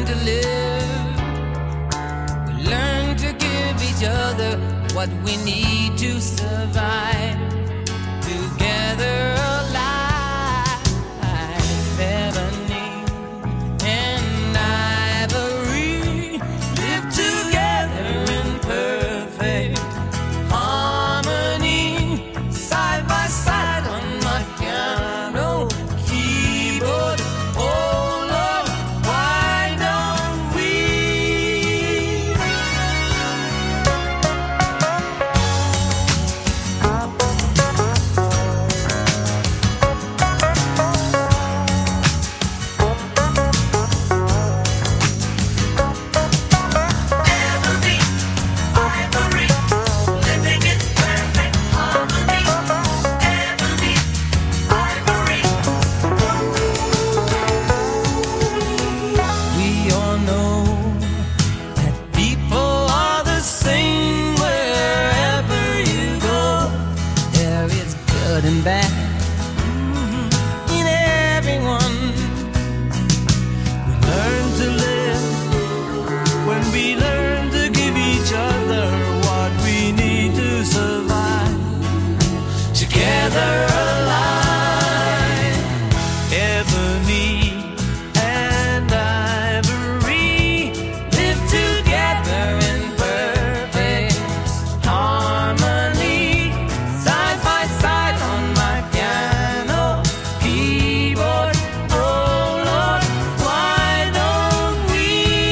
learn to live. We learn to give each other what we need to survive. Together alive, ebony and ivory live together in perfect harmony, side by side on my piano keyboard. Oh Lord, why don't we? We all know that people are the same wherever you go. There is good and bad in everyone. We learn to live when we learn to give each other what we need to survive. Together alive, ebony and ivory live together in perfect harmony, side by side on my piano keyboard. Oh Lord, why don't we?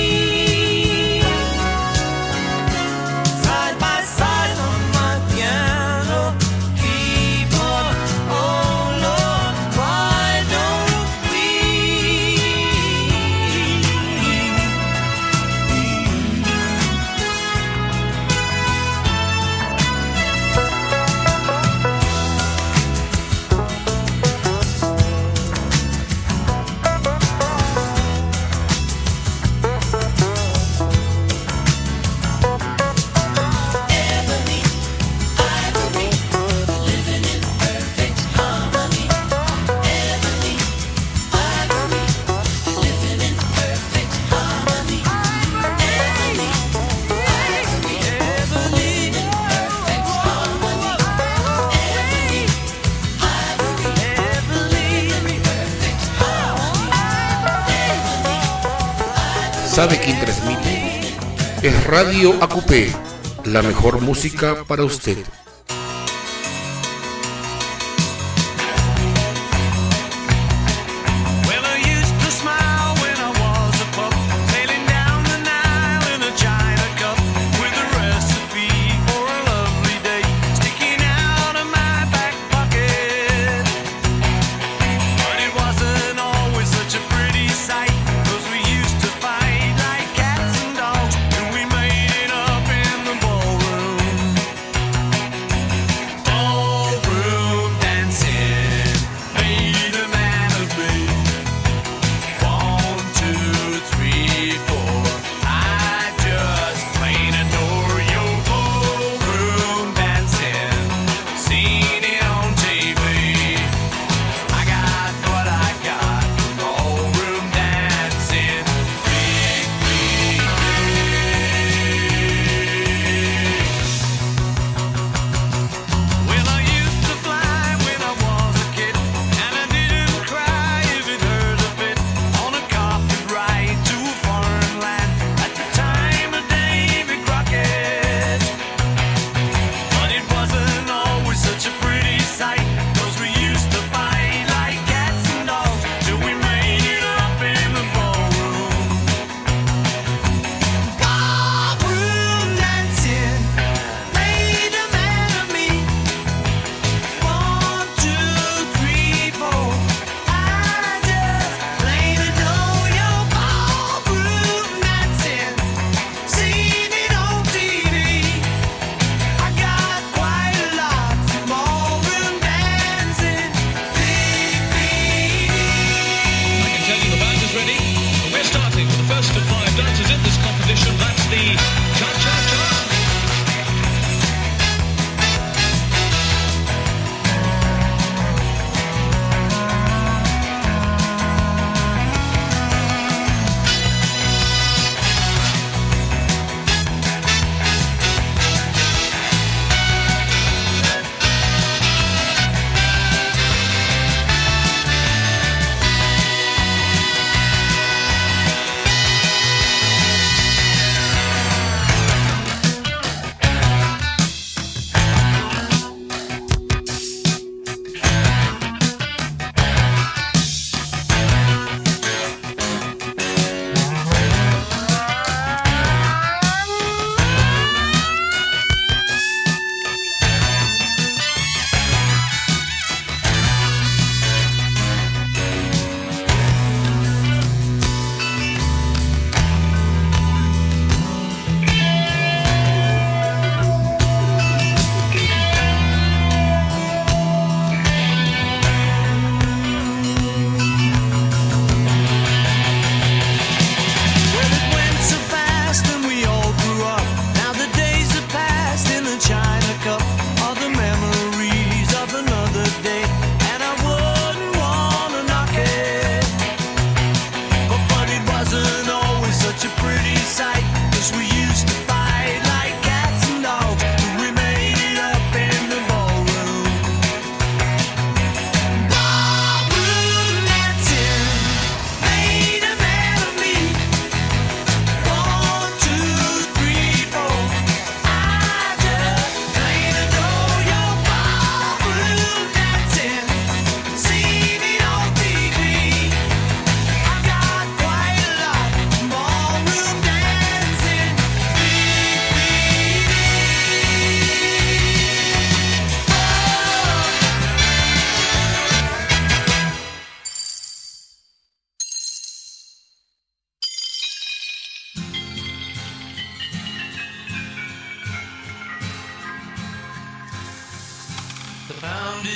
Side by side on my piano keyboard. Oh Lord, why don't we? Ebony, ivory, living in perfect harmony. Ebony, ivory, living in perfect harmony. Ebony, ivory, living in perfect harmony. Ebony, ivory, living in perfect harmony. ¿Sabe quién transmite? Es Radio AQP, la mejor música para usted. Well, I used to smile when I was a pup, sailing down the Nile in a China cup, with a recipe for a lovely day sticking out of my back pocket. But it wasn't always such a pretty sight, 'cause we used to fight like cats and dogs, and we made it up in the ballroom.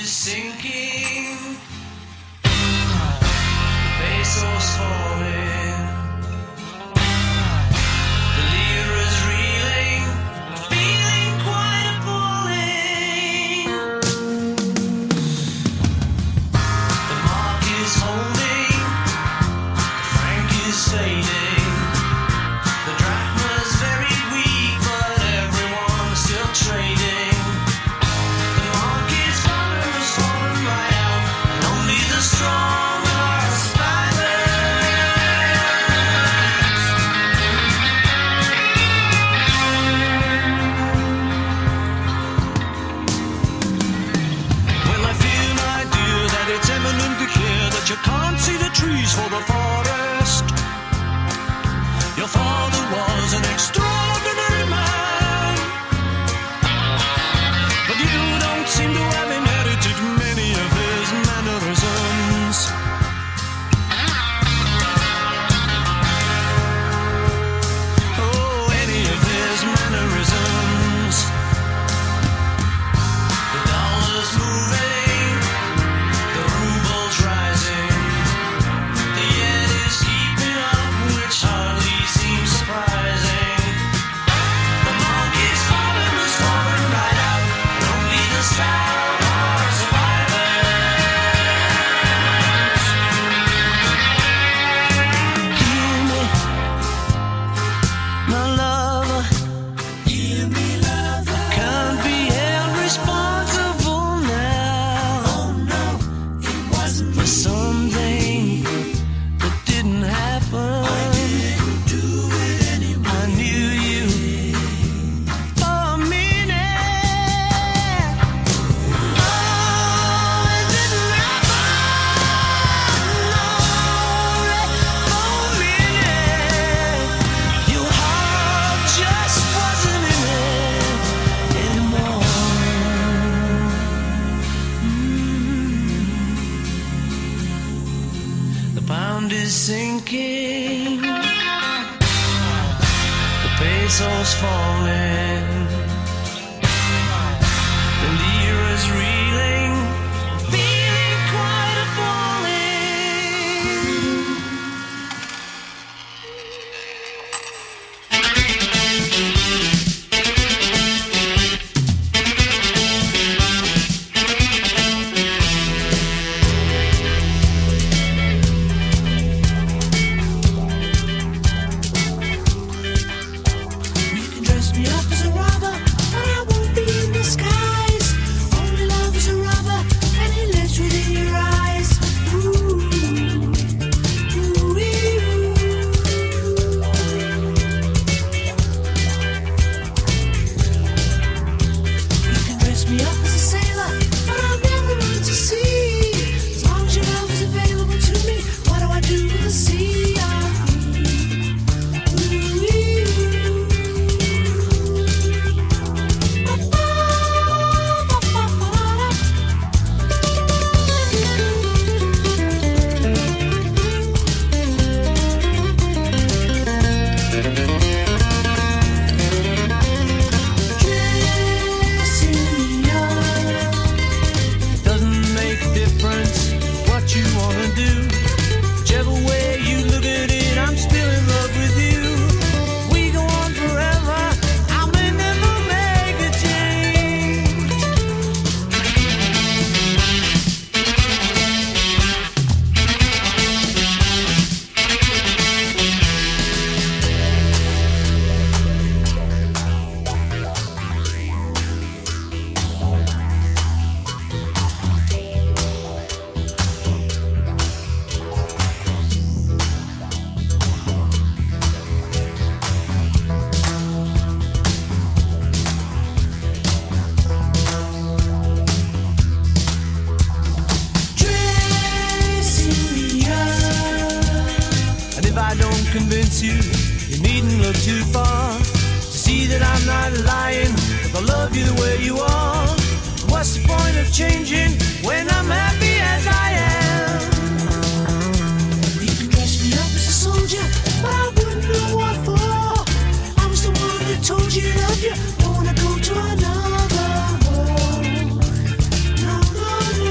is sinking, the peso's falling, the lira's reeling, feeling quite appalling. The mark is holding, the franc is fading, the drachma's very weak, but everyone's still trading. The mark is falling right out, and only the strong are survivors. Well, I fear, my dear, that it's eminently clear that you can't see the trees for the forest. Your father was an extraordinary man, but you don't seem to have inherited many of his mannerisms. Oh, any of his mannerisms. The dollar's moving, the ruble's rising, the yen is keeping up, which hardly seems surprising. The mark is falling right out, and only the stout are survivors. Hear me, my lover. Hear me, lover. Can't be held responsible now. Oh no, it wasn't for something that didn't happen. I didn't do it anyway. I knew you for a minute. Oh, it didn't happen. No, for a minute. Your heart just wasn't in it anymore. The pound is sinking, the peso's falling, the lira's reeling, feeling quite appalling. You can dress me up as a robber, but I won't be in disguise. Only love is a robber, and it lives within your eyes. Ooh, ooh, You can dress me up as a sailor, but I'll never run to sea. As long as your love is available to me, what do I do with the sea? Doesn't make a difference what you wanna do. Whichever way you look at it, I'm still in love with you. We go on forever, I may never make a change. And if I don't convince you, you needn't look too far to see that I'm not lying. If I love you the way you are, what's the point of changing when I'm happy as I am? You can dress me up as a soldier, but I wouldn't know what for. I was the one that told you love you, don't wanna go to another. No, no,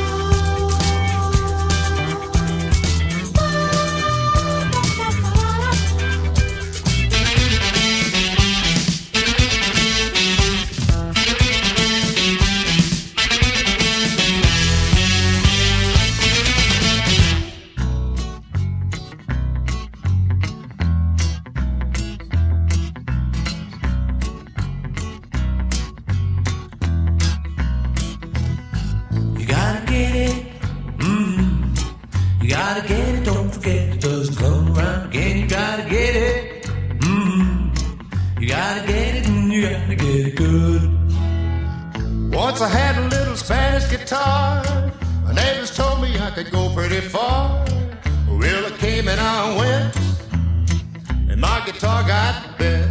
gotta get it, don't forget it, doesn't come around again. You gotta get it, you gotta get it, and you gotta get it good. Once I had a little Spanish guitar. My neighbors told me I could go pretty far. Well, I came and I went, and my guitar got bent.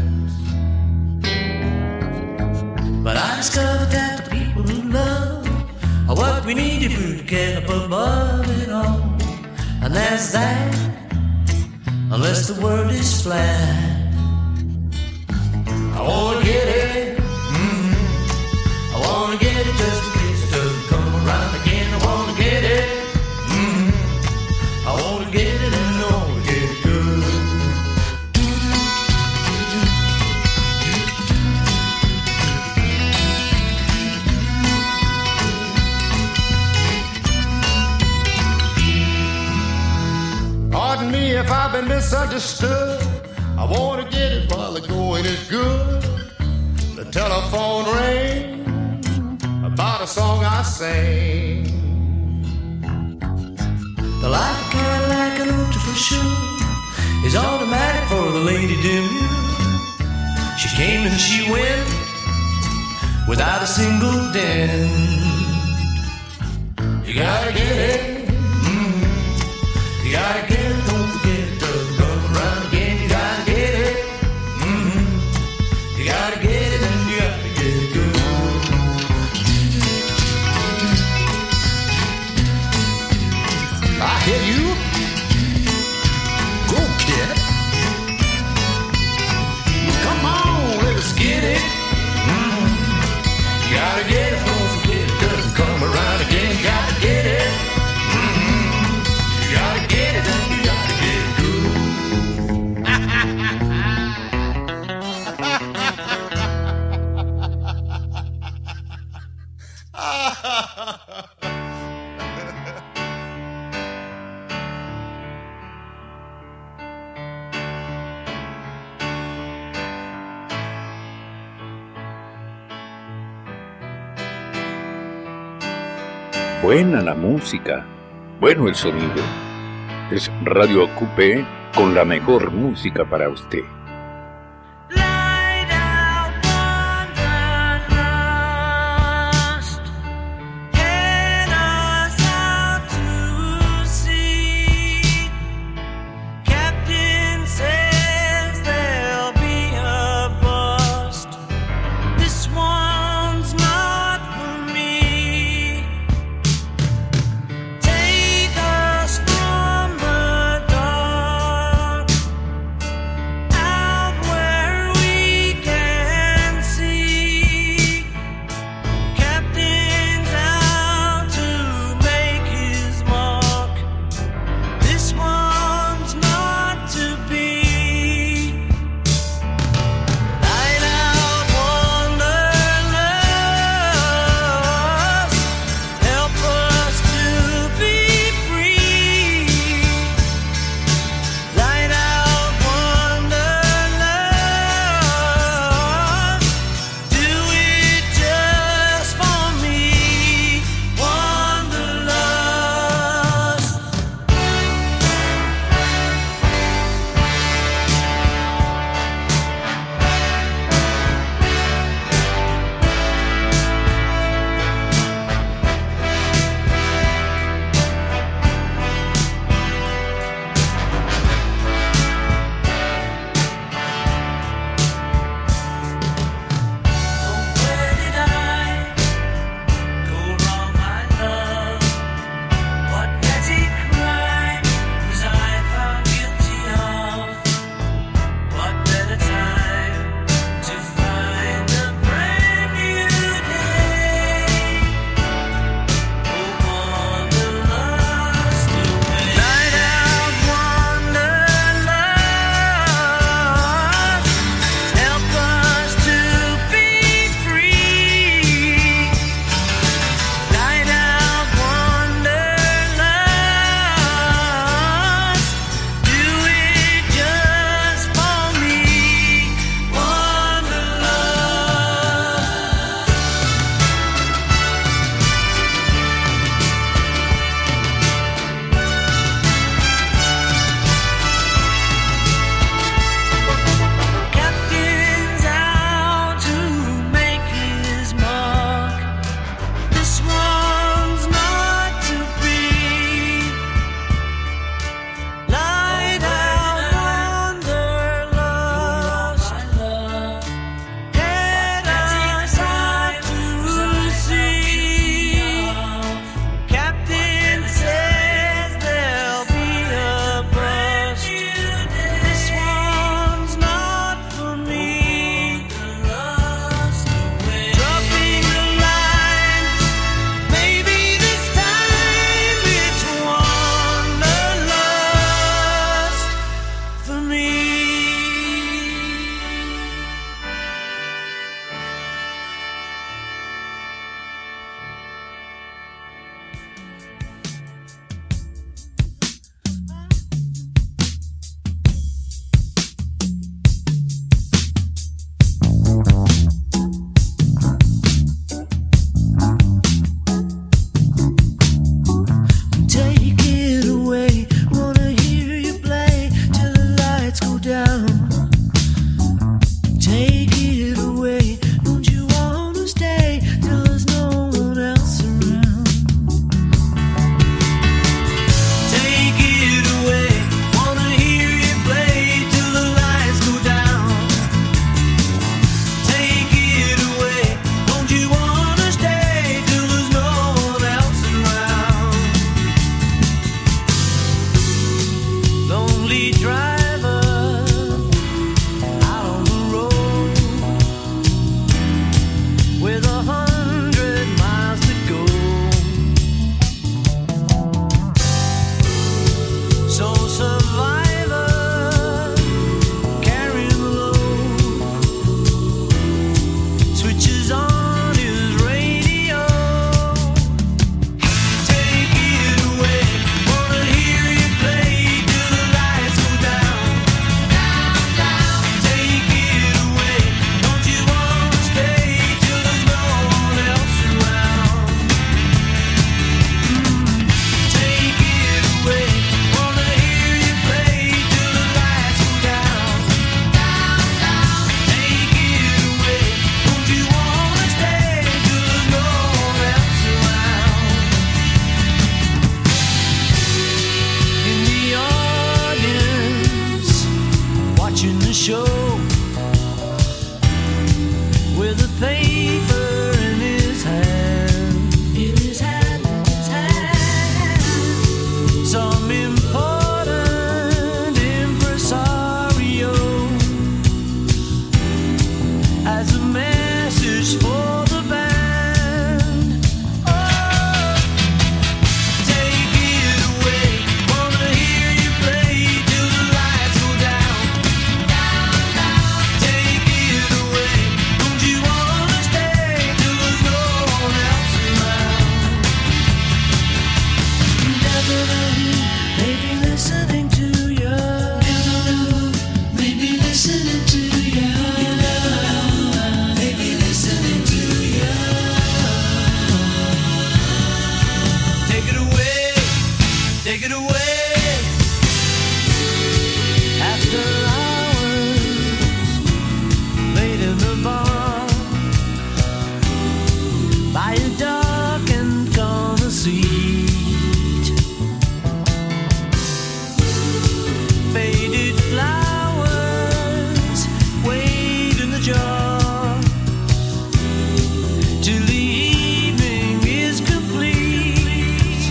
But I discovered that the people who love are what we need if we get up above it all. And that's that, unless the world is flat. I wanna get it, I wanna get it just in case it doesn't come around again. I wanna get it, I wanna get it and I wanna get it good. Pardon me if I've been misunderstood. I wanna get it while the going is good. The telephone rang about a song I sang. The life of Cadillac and Ultra for sure is automatic for the lady demure. She came and she went without a single dent. You gotta get it, you gotta get it, don't forget it, doesn't come around again. You gotta get it, you gotta get it, and you gotta get it good. I hear you. Go get it. Come on, let's get it. You gotta get it, don't forget it, doesn't come around again. You gotta get it, you gotta get it, and you gotta get it good. Buena la música, bueno el sonido. Es Radio Coupé con la mejor música para usted. Light out wanderlust, head us out to sea. Captain says there'll be a bust. This one's not for me. Take us from the dark. driver out on the road with 100 miles to go. So survivor carrying the load switches on his radio. Take it away, wanna hear you play till the lights go down, down, down. Take it away, don't you wanna stay till there's no one else around? Take it away, wanna hear you play till the lights go down, down, down. Take it away, don't you wanna stay till there's no one else around? In the audience, watching the show with a paper in his hand. In his hand, his hand. Some important impresario has a message for the band. Oh, take it away, wanna hear you play till the lights go down, down, down. Take it away, don't you wanna stay till there's no one else around? Never know who may be listening to you. Never know who may be listening to you. You never know who may be listening to you. Take it away, take it away. After hours, late in the bar, by a dark and corner seat, faded flowers wait in the jar till the evening is complete.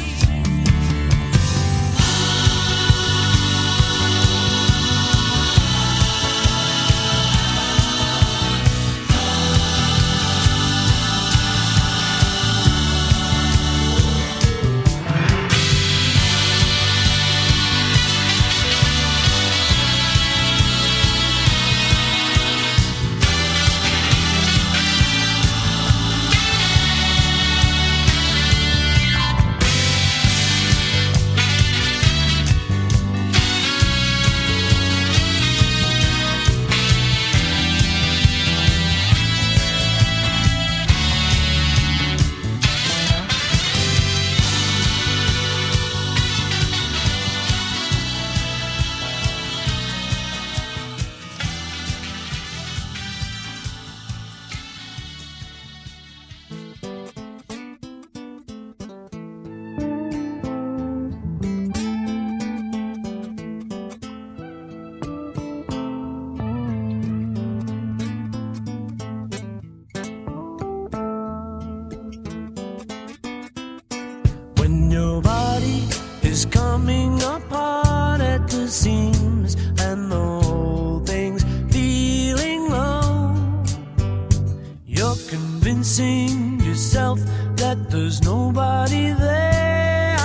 When your body is coming apart at the seams and the whole thing's feeling low, you're convincing yourself that there's nobody there.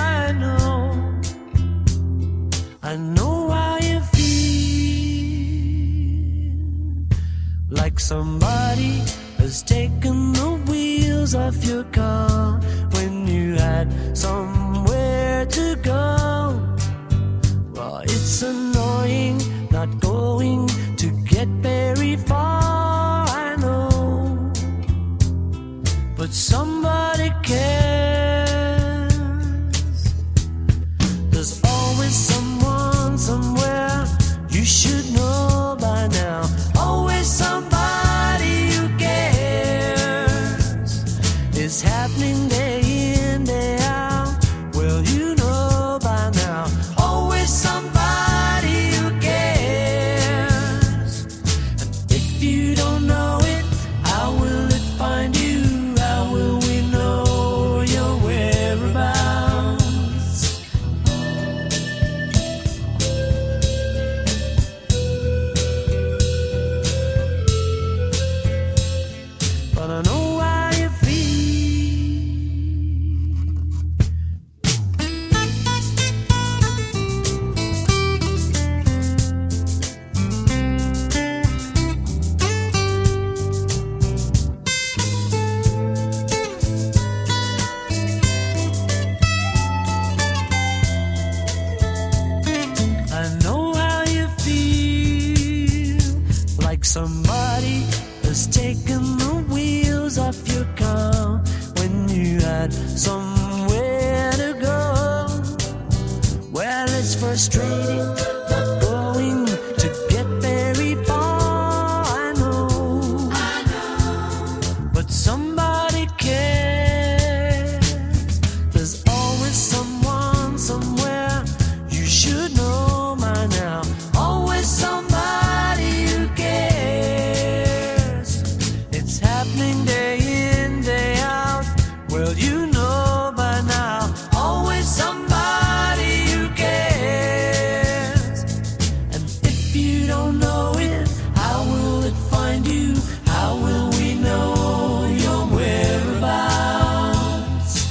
I know how you feel, like somebody has taken the wheels off your car when you had somewhere to go. Well, it's annoying not going to get very far, I know, but somebody cares. There's always someone somewhere you should know by now. Always somebody who cares. It's happening day in, day out. Well, you know by now. Always somebody who cares. Somebody has taken the wheels off your car when you had somewhere to go. Well, it's frustrating not going to get very far, I know. But somebody cares. There's always someone somewhere you should know by now. Always somebody who cares. It's happening day in, day out. Well, you know by now. Always somebody who cares. And if you don't know it, how will it find you? How will we know your whereabouts?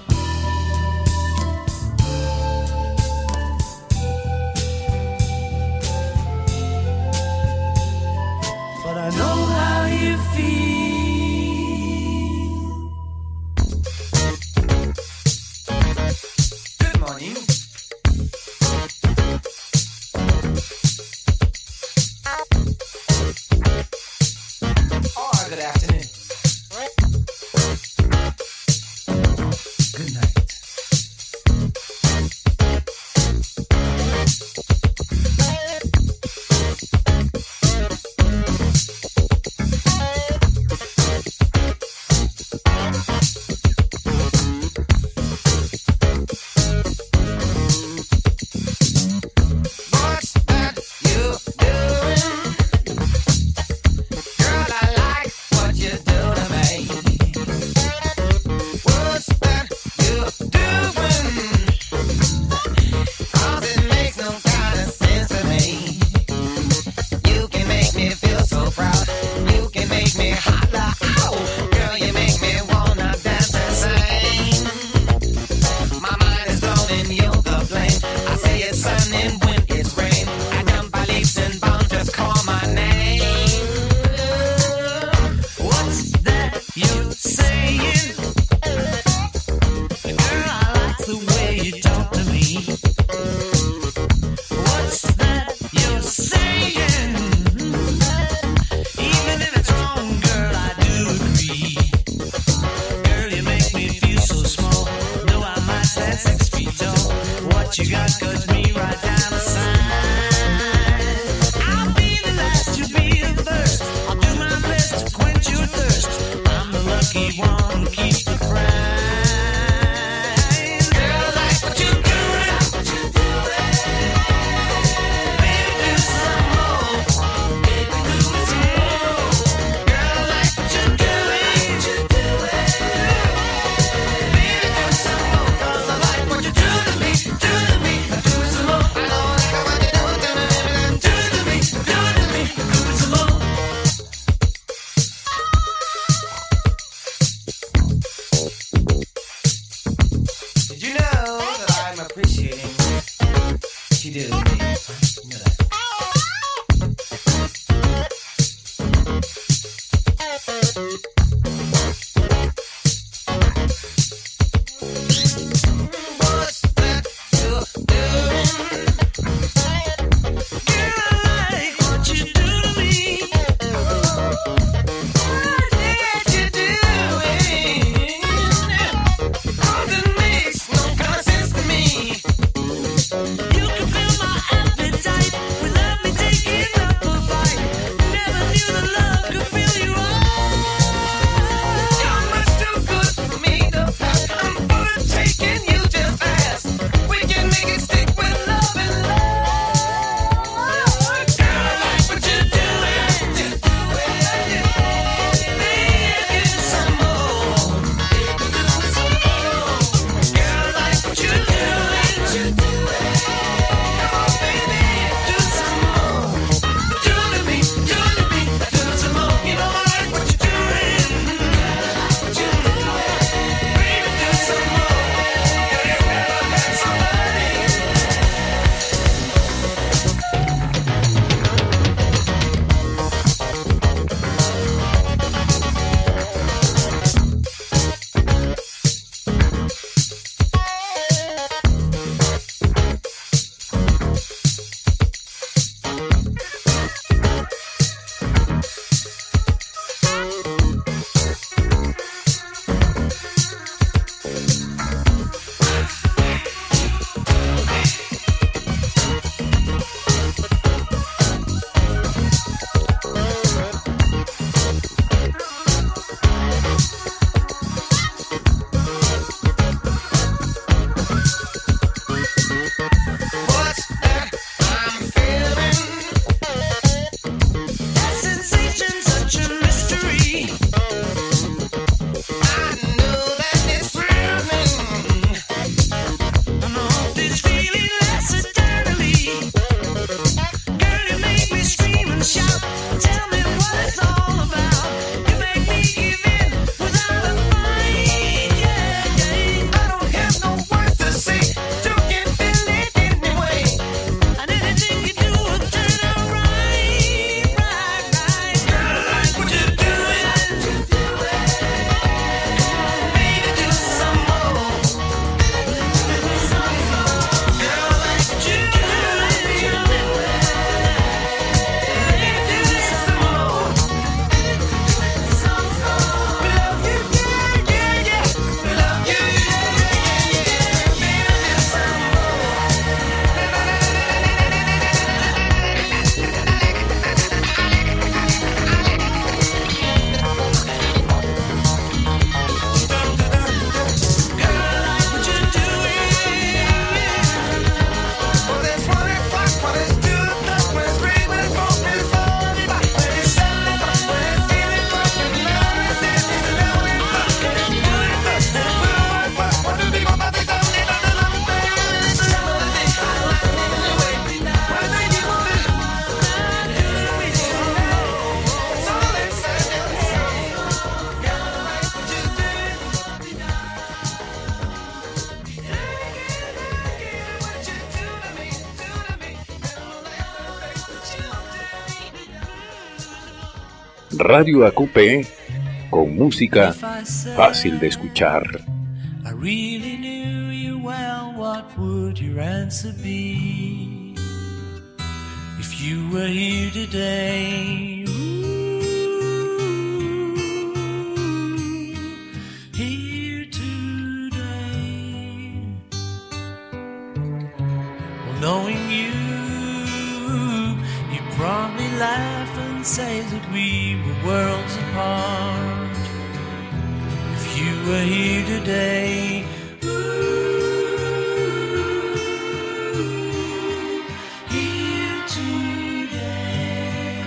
But I know how you feel. Good morning. Or good afternoon. Good night. What's that you doing? Girl, I like what you do to me. What's that you doing? 'Cause it makes no kind of sense to me. You can make me feel so proud. You can make me holla, ow. Girl, you make me wanna dance and sing. My mind is blown and you're the blame. I say it's sun and when it's rain. I jump by leaps and bounds, just call my name. What's that you're saying? Girl, I like the way you talk to me. What's that you're saying? Even if it's wrong, girl, I do agree. Girl, you make me feel so small. Though I might stand 6 feet tall. What you got cuts me right down the side. I'll be the last, you'll be the first. I'll do my best to quench your thirst. I'm the lucky one who keeps the prize. Girl, I like what you're doing. Baby, do some more. Baby, do some more. Girl, I like what you're doing. Baby, do some more. 'Cause I like what you do to me. Do to me. Do some more. I know I like what you do to me. Do to me. Do to me. Do some more. Did you know that I'm appreciating what you do to me? You know that. What's that you're doing? Girl, I like what you do to me. What that you're doing? 'Cause it makes no kind of sense to me. You can feel my appetite Radio AQP con música fácil de escuchar. I really knew you well, what would your answer be? If you were here today, here today. Well, knowing you, you'd probably laugh and say that we were worlds apart. If you were here today, here today.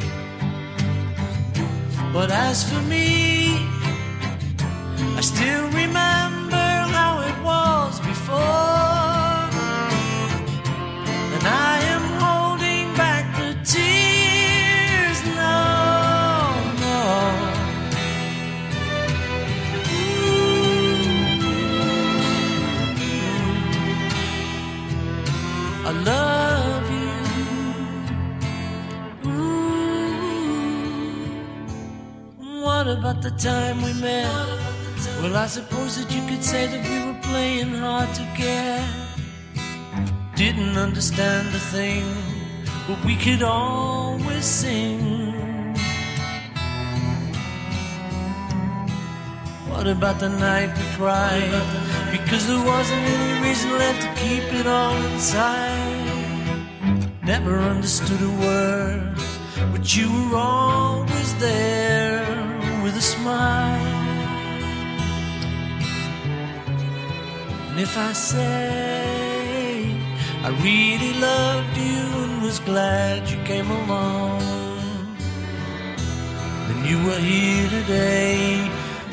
But as for me, I still remember how it was before, and I am holding back the tears now. I love you. What about the time we met? Well, I suppose that you could say that we were playing hard to get. Didn't understand a thing, but we could always sing. What about the night we cried? Because there wasn't any reason left to keep it all inside. Never understood a word, but you were always there with a smile. And if I say I really loved you and was glad you came along, then you were here today.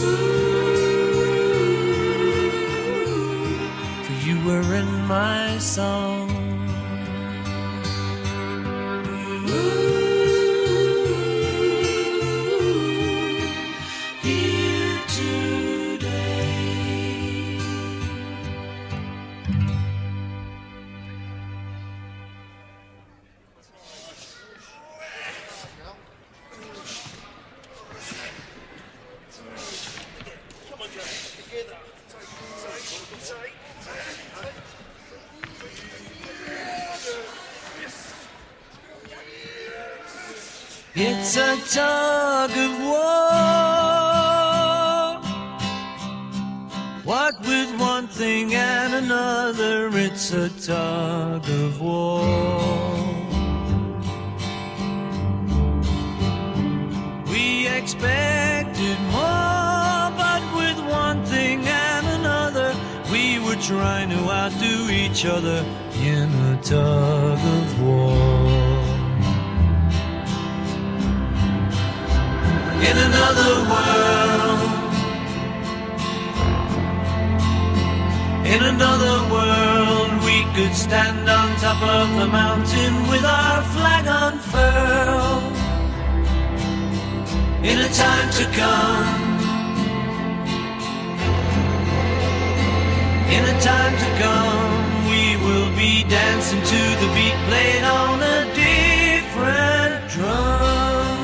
For you were in my song. Here today. It's a tug of war. What with one thing and another, it's a tug of war. We expected more, but with one thing and another, we were trying to outdo each other in a tug of war. In another world, in another world, we could stand on top of the mountain with our flag unfurled. In a time to come, in a time to come, we will be dancing to the beat played on a different drum.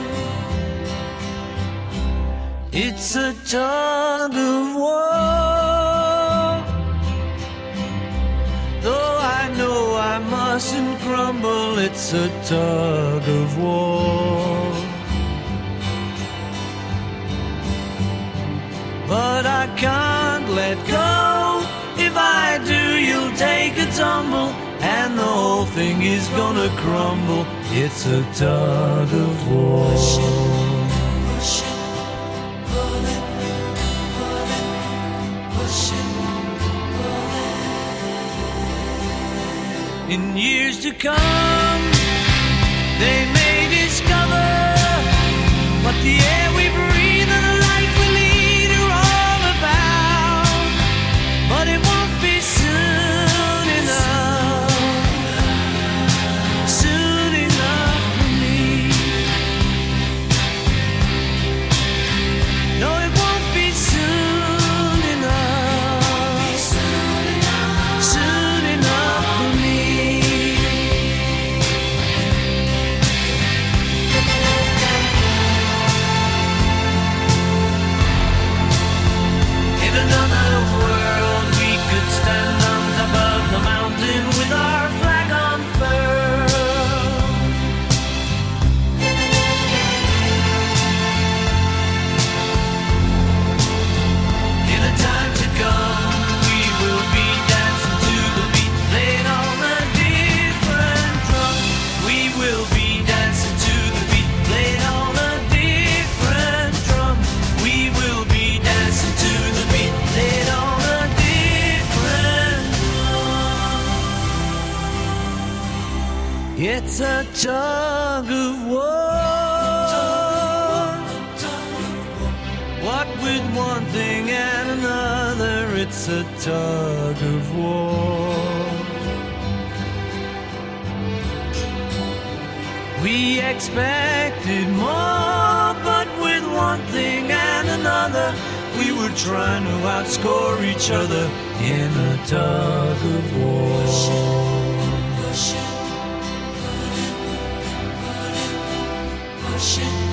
It's a tug of war. Though I know I mustn't crumble, it's a tug of war. But I can't let go. If I do, you'll take a tumble, and the whole thing is gonna crumble. It's a tug of war. In years to come, they may discover what the air we breathe and the life we lead are all about. But it won't be soon enough, soon enough for me. No, it won't be soon enough, soon enough for me. It's a tug of war. What with one thing and another, it's a tug of war. We expected more, but with one thing and another, we were trying to outscore each other in a tug of war. Push it.